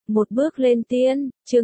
Một bước lên tiên, chương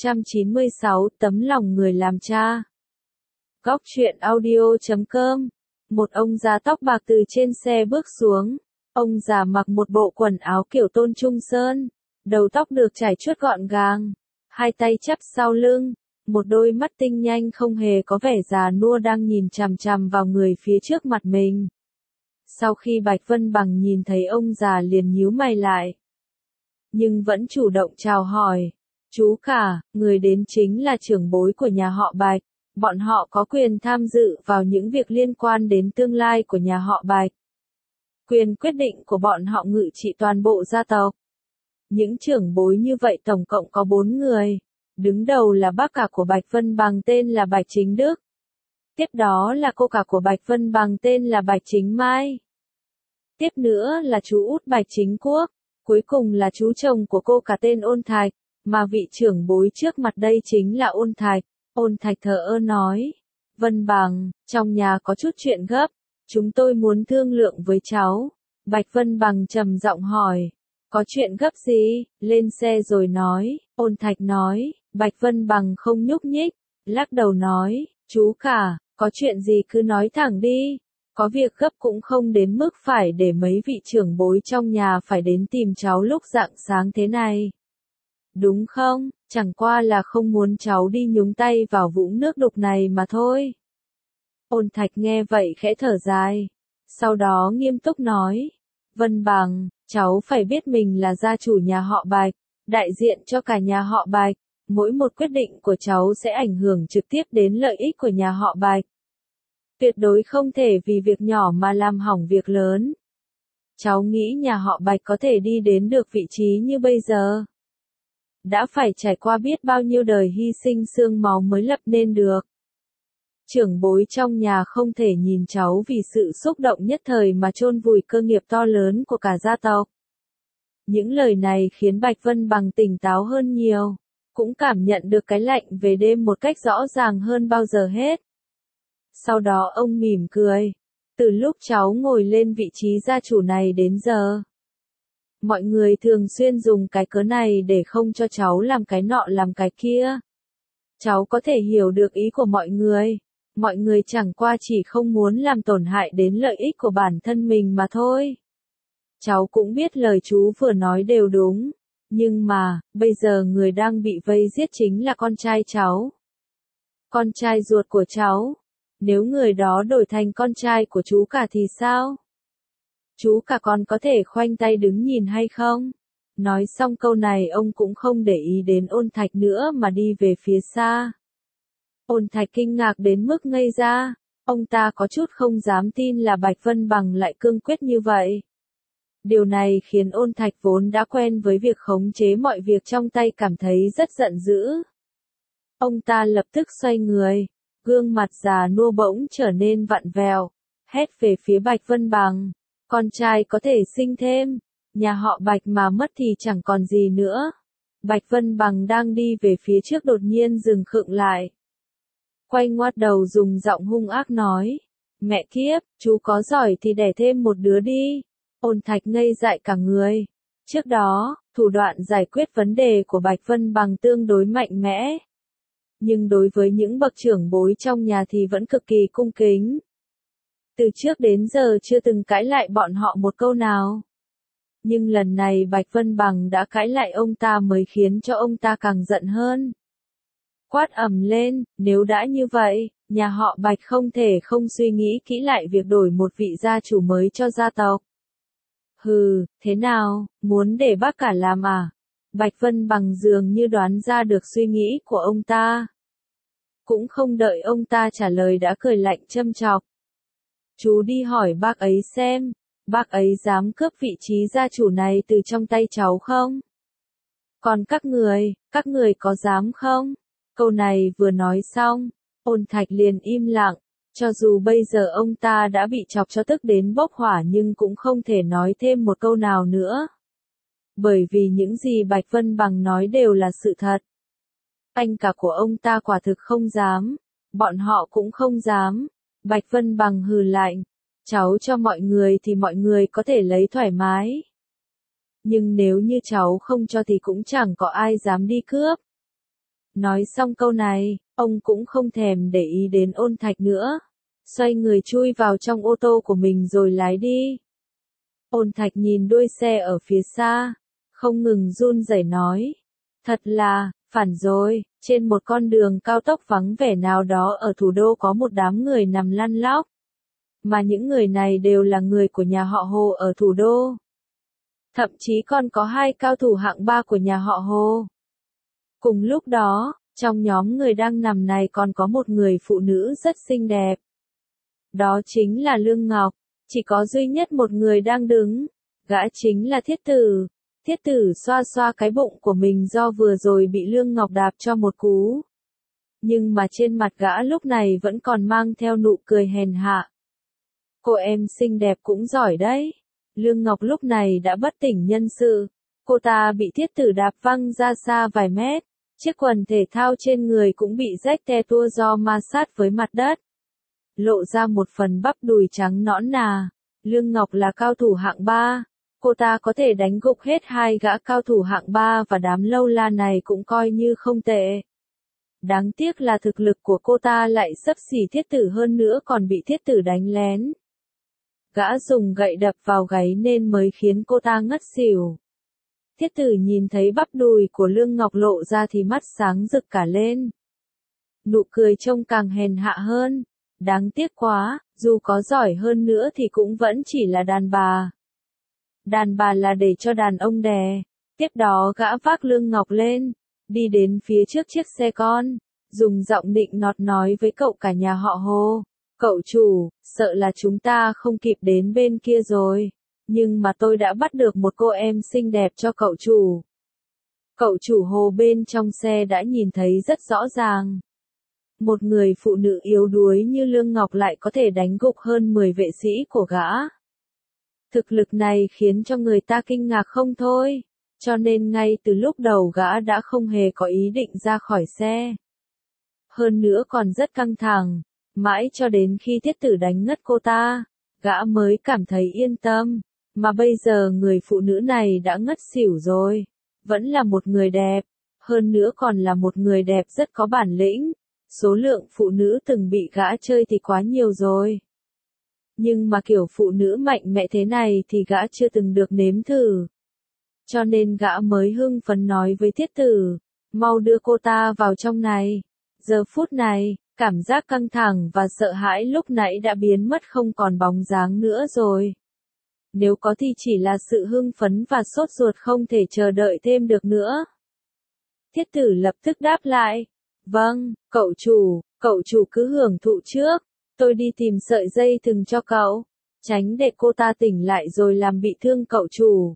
696, tấm lòng người làm cha. Góc truyện audio.com. Một ông già tóc bạc từ trên xe bước xuống. Ông già mặc một bộ quần áo kiểu Tôn Trung Sơn, đầu tóc được chải chuốt gọn gàng, hai tay chắp sau lưng, một đôi mắt tinh nhanh không hề có vẻ già nua đang nhìn chằm chằm vào người phía trước mặt mình. Sau khi Bạch Vân Bằng nhìn thấy ông già liền nhíu mày lại, nhưng vẫn chủ động chào hỏi. Chú cả, người đến chính là trưởng bối của nhà họ Bạch, bọn họ có quyền tham dự vào những việc liên quan đến tương lai của nhà họ Bạch. Quyền quyết định của bọn họ ngự trị toàn bộ gia tộc. Những trưởng bối như vậy tổng cộng có 4 người. Đứng đầu là bác cả của Bạch Vân Bằng tên là Bạch Chính Đức. Tiếp đó là cô cả của Bạch Vân Bằng tên là Bạch Chính Mai. Tiếp nữa là chú út Bạch Chính Quốc. Cuối cùng là chú chồng của cô cả tên Ôn Thạch, mà vị trưởng bối trước mặt đây chính là Ôn Thạch. Ôn Thạch thờ ơ nói, Vân Bằng, trong nhà có chút chuyện gấp, chúng tôi muốn thương lượng với cháu. Bạch Vân Bằng trầm giọng hỏi, có chuyện gấp gì, lên xe rồi nói. Ôn Thạch nói, Bạch Vân Bằng không nhúc nhích, lắc đầu nói, chú cả, có chuyện gì cứ nói thẳng đi. Có việc gấp cũng không đến mức phải để mấy vị trưởng bối trong nhà phải đến tìm cháu lúc rạng sáng thế này. Đúng không, chẳng qua là không muốn cháu đi nhúng tay vào vũng nước đục này mà thôi. Ôn Thạch nghe vậy khẽ thở dài, sau đó nghiêm túc nói, Vân Bằng, cháu phải biết mình là gia chủ nhà họ Bạch, đại diện cho cả nhà họ Bạch, mỗi một quyết định của cháu sẽ ảnh hưởng trực tiếp đến lợi ích của nhà họ Bạch. Tuyệt đối không thể vì việc nhỏ mà làm hỏng việc lớn. Cháu nghĩ nhà họ Bạch có thể đi đến được vị trí như bây giờ. Đã phải trải qua biết bao nhiêu đời hy sinh xương máu mới lập nên được. Trưởng bối trong nhà không thể nhìn cháu vì sự xúc động nhất thời mà chôn vùi cơ nghiệp to lớn của cả gia tộc. Những lời này khiến Bạch Vân Bằng tỉnh táo hơn nhiều, cũng cảm nhận được cái lạnh về đêm một cách rõ ràng hơn bao giờ hết. Sau đó ông mỉm cười, từ lúc cháu ngồi lên vị trí gia chủ này đến giờ, mọi người thường xuyên dùng cái cớ này để không cho cháu làm cái nọ làm cái kia. Cháu có thể hiểu được ý của mọi người chẳng qua chỉ không muốn làm tổn hại đến lợi ích của bản thân mình mà thôi. Cháu cũng biết lời chú vừa nói đều đúng, nhưng mà, bây giờ người đang bị vây giết chính là con trai cháu. Con trai ruột của cháu. Nếu người đó đổi thành con trai của chú cả thì sao? Chú cả còn có thể khoanh tay đứng nhìn hay không? Nói xong câu này ông cũng không để ý đến Ôn Thạch nữa mà đi về phía xa. Ôn Thạch kinh ngạc đến mức ngây ra, ông ta có chút không dám tin là Bạch Vân Bằng lại cương quyết như vậy. Điều này khiến Ôn Thạch vốn đã quen với việc khống chế mọi việc trong tay cảm thấy rất giận dữ. Ông ta lập tức xoay người. Gương mặt già nua bỗng trở nên vặn vẹo, hét về phía Bạch Vân Bằng, con trai có thể sinh thêm, nhà họ Bạch mà mất thì chẳng còn gì nữa. Bạch Vân Bằng đang đi về phía trước đột nhiên dừng khựng lại. Quay ngoắt đầu dùng giọng hung ác nói, mẹ kiếp, chú có giỏi thì đẻ thêm một đứa đi. Ôn Thạch ngây dại cả người. Trước đó, thủ đoạn giải quyết vấn đề của Bạch Vân Bằng tương đối mạnh mẽ. Nhưng đối với những bậc trưởng bối trong nhà thì vẫn cực kỳ cung kính. Từ trước đến giờ chưa từng cãi lại bọn họ một câu nào. Nhưng lần này Bạch Vân Bằng đã cãi lại ông ta mới khiến cho ông ta càng giận hơn. Quát ầm lên, nếu đã như vậy, nhà họ Bạch không thể không suy nghĩ kỹ lại việc đổi một vị gia chủ mới cho gia tộc. Hừ, thế nào, muốn để bác cả làm à? Bạch Vân Bằng dường như đoán ra được suy nghĩ của ông ta. Cũng không đợi ông ta trả lời đã cười lạnh châm chọc. Chú đi hỏi bác ấy xem, bác ấy dám cướp vị trí gia chủ này từ trong tay cháu không? Còn các người có dám không? Câu này vừa nói xong, Ôn Thạch liền im lặng, cho dù bây giờ ông ta đã bị chọc cho tức đến bốc hỏa nhưng cũng không thể nói thêm một câu nào nữa. Bởi vì những gì Bạch Vân Bằng nói đều là sự thật. Anh cả của ông ta quả thực không dám, bọn họ cũng không dám. Bạch Vân Bằng hừ lạnh, cháu cho mọi người thì mọi người có thể lấy thoải mái. nhưng nếu như cháu không cho thì cũng chẳng có ai dám đi cướp. Nói xong câu này, ông cũng không thèm để ý đến Ôn Thạch nữa, xoay người chui vào trong ô tô của mình rồi lái đi. Ôn Thạch nhìn đuôi xe ở phía xa, không ngừng run rẩy nói, thật là, phản rồi, trên một con đường cao tốc vắng vẻ nào đó ở thủ đô có một đám người nằm lăn lóc. Mà những người này đều là người của nhà họ Hồ ở thủ đô. Thậm chí còn có 2 cao thủ hạng 3 của nhà họ Hồ. Cùng lúc đó, trong nhóm người đang nằm này còn có một người phụ nữ rất xinh đẹp. Đó chính là Lương Ngọc, chỉ có duy nhất một người đang đứng, gã chính là Thiết Tử. Thiết Tử xoa xoa cái bụng của mình do vừa rồi bị Lương Ngọc đạp cho một cú. Nhưng mà trên mặt gã lúc này vẫn còn mang theo nụ cười hèn hạ. Cô em xinh đẹp cũng giỏi đấy. Lương Ngọc lúc này đã bất tỉnh nhân sự. Cô ta bị Thiết Tử đạp văng ra xa vài mét. Chiếc quần thể thao trên người cũng bị rách te tua do ma sát với mặt đất. Lộ ra một phần bắp đùi trắng nõn nà. Lương Ngọc là cao thủ hạng 3. Cô ta có thể đánh gục hết 2 gã cao thủ hạng 3 và đám lâu la này cũng coi như không tệ. Đáng tiếc là thực lực của cô ta lại xấp xỉ Thiết Tử hơn nữa còn bị Thiết Tử đánh lén. Gã dùng gậy đập vào gáy nên mới khiến cô ta ngất xỉu. Thiết Tử nhìn thấy bắp đùi của Lương Ngọc lộ ra thì mắt sáng rực cả lên. Nụ cười trông càng hèn hạ hơn. Đáng tiếc quá, dù có giỏi hơn nữa thì cũng vẫn chỉ là đàn bà. Đàn bà là để cho đàn ông đè. Tiếp đó gã vác Lương Ngọc lên, đi đến phía trước chiếc xe con, dùng giọng nịnh nọt nói với cậu cả nhà họ Hồ. Cậu chủ, sợ là chúng ta không kịp đến bên kia rồi, nhưng mà tôi đã bắt được một cô em xinh đẹp cho cậu chủ. Cậu chủ Hồ bên trong xe đã nhìn thấy rất rõ ràng. Một người phụ nữ yếu đuối như Lương Ngọc lại có thể đánh gục hơn 10 vệ sĩ của gã. Thực lực này khiến cho người ta kinh ngạc không thôi, cho nên ngay từ lúc đầu gã đã không hề có ý định ra khỏi xe. Hơn nữa còn rất căng thẳng, mãi cho đến khi Thiết Tử đánh ngất cô ta, gã mới cảm thấy yên tâm, mà bây giờ người phụ nữ này đã ngất xỉu rồi, vẫn là một người đẹp, hơn nữa còn là một người đẹp rất có bản lĩnh, số lượng phụ nữ từng bị gã chơi thì quá nhiều rồi. Nhưng mà kiểu phụ nữ mạnh mẽ thế này thì gã chưa từng được nếm thử. Cho nên gã mới hưng phấn nói với Thiết Tử, mau đưa cô ta vào trong này. Giờ phút này, cảm giác căng thẳng và sợ hãi lúc nãy đã biến mất không còn bóng dáng nữa rồi. Nếu có thì chỉ là sự hưng phấn và sốt ruột không thể chờ đợi thêm được nữa. Thiết Tử lập tức đáp lại, vâng, cậu chủ cứ hưởng thụ trước. Tôi đi tìm sợi dây thừng cho cậu, tránh để cô ta tỉnh lại rồi làm bị thương cậu chủ.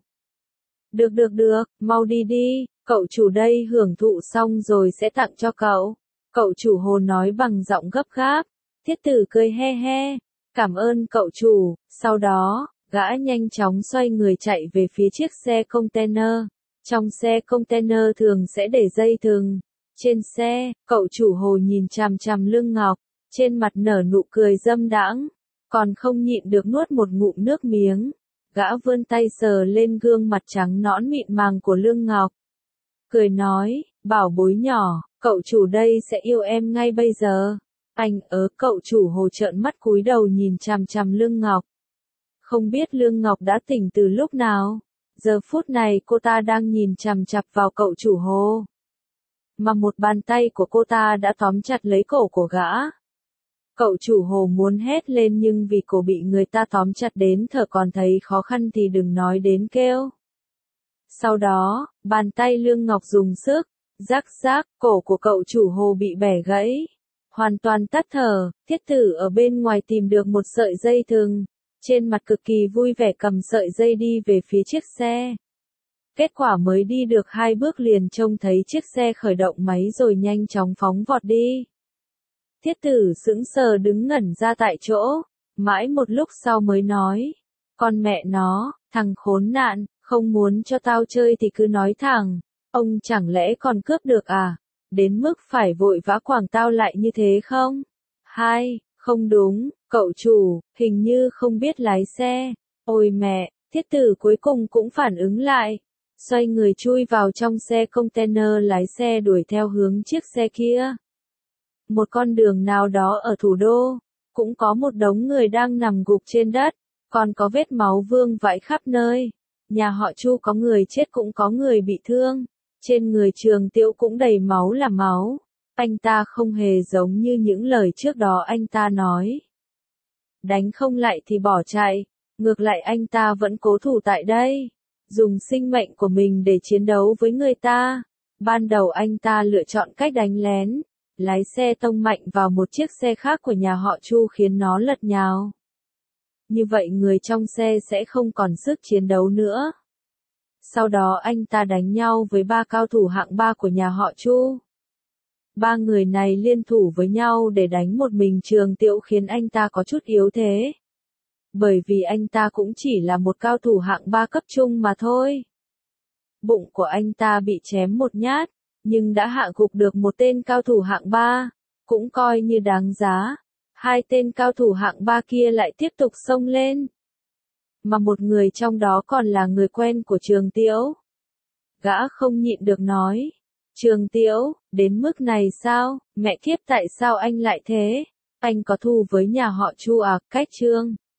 Được, mau đi đi, cậu chủ đây hưởng thụ xong rồi sẽ tặng cho cậu. Cậu chủ Hồ nói bằng giọng gấp gáp. Thiết Tử cười he he, cảm ơn cậu chủ, sau đó, gã nhanh chóng xoay người chạy về phía chiếc xe container. Trong xe container thường sẽ để dây thừng. Trên xe, cậu chủ Hồ nhìn chằm chằm Lương Ngọc. Trên mặt nở nụ cười dâm đãng, còn không nhịn được nuốt một ngụm nước miếng. Gã vươn tay sờ lên gương mặt trắng nõn mịn màng của Lương Ngọc. Cười nói, bảo bối nhỏ, cậu chủ đây sẽ yêu em ngay bây giờ. Cậu chủ Hồ trợn mắt cúi đầu nhìn chằm chằm Lương Ngọc. Không biết Lương Ngọc đã tỉnh từ lúc nào. Giờ phút này cô ta đang nhìn chằm chằm vào cậu chủ Hồ. Mà một bàn tay của cô ta đã tóm chặt lấy cổ của gã. Cậu chủ Hồ muốn hét lên nhưng vì cổ bị người ta tóm chặt đến thở còn thấy khó khăn thì đừng nói đến kêu. Sau đó, bàn tay Lương Ngọc dùng sức, rắc, cổ của cậu chủ Hồ bị bẻ gãy. Hoàn toàn tắt thở, Thiết Tử ở bên ngoài tìm được một sợi dây thừng. Trên mặt cực kỳ vui vẻ cầm sợi dây đi về phía chiếc xe. Kết quả mới đi được 2 bước liền trông thấy chiếc xe khởi động máy rồi nhanh chóng phóng vọt đi. Thiết Tử sững sờ đứng ngẩn ra tại chỗ, mãi một lúc sau mới nói, con mẹ nó, thằng khốn nạn, không muốn cho tao chơi thì cứ nói thẳng, ông chẳng lẽ còn cướp được à, đến mức phải vội vã quảng tao lại như thế không? Không đúng, cậu chủ, hình như không biết lái xe, ôi mẹ, Thiết tử cuối cùng cũng phản ứng lại, xoay người chui vào trong xe container lái xe đuổi theo hướng chiếc xe kia. Một con đường nào đó ở thủ đô, cũng có một đống người đang nằm gục trên đất, còn có vết máu vương vãi khắp nơi. Nhà họ Chu có người chết cũng có người bị thương, trên người Trường Tiễu cũng đầy máu là máu. Anh ta không hề giống như những lời trước đó anh ta nói. Đánh không lại thì bỏ chạy, ngược lại anh ta vẫn cố thủ tại đây, dùng sinh mệnh của mình để chiến đấu với người ta. Ban đầu anh ta lựa chọn cách đánh lén, lái xe tông mạnh vào một chiếc xe khác của nhà họ Chu khiến nó lật nhào. Như vậy người trong xe sẽ không còn sức chiến đấu nữa. Sau đó anh ta đánh nhau với 3 cao thủ hạng 3 của nhà họ Chu. 3 người này liên thủ với nhau để đánh một mình Trường Tiễu khiến anh ta có chút yếu thế. Bởi vì anh ta cũng chỉ là một cao thủ hạng 3 cấp trung mà thôi. Bụng của anh ta bị chém một nhát, nhưng đã hạ gục được một tên cao thủ hạng 3, cũng coi như đáng giá. 2 tên cao thủ hạng 3 kia lại tiếp tục xông lên. Mà một người trong đó còn là người quen của Trường Tiễu. Gã không nhịn được nói. Trường Tiễu, đến mức này sao, mẹ kiếp tại sao anh lại thế? Anh có thù với nhà họ Chu à, cách Trương.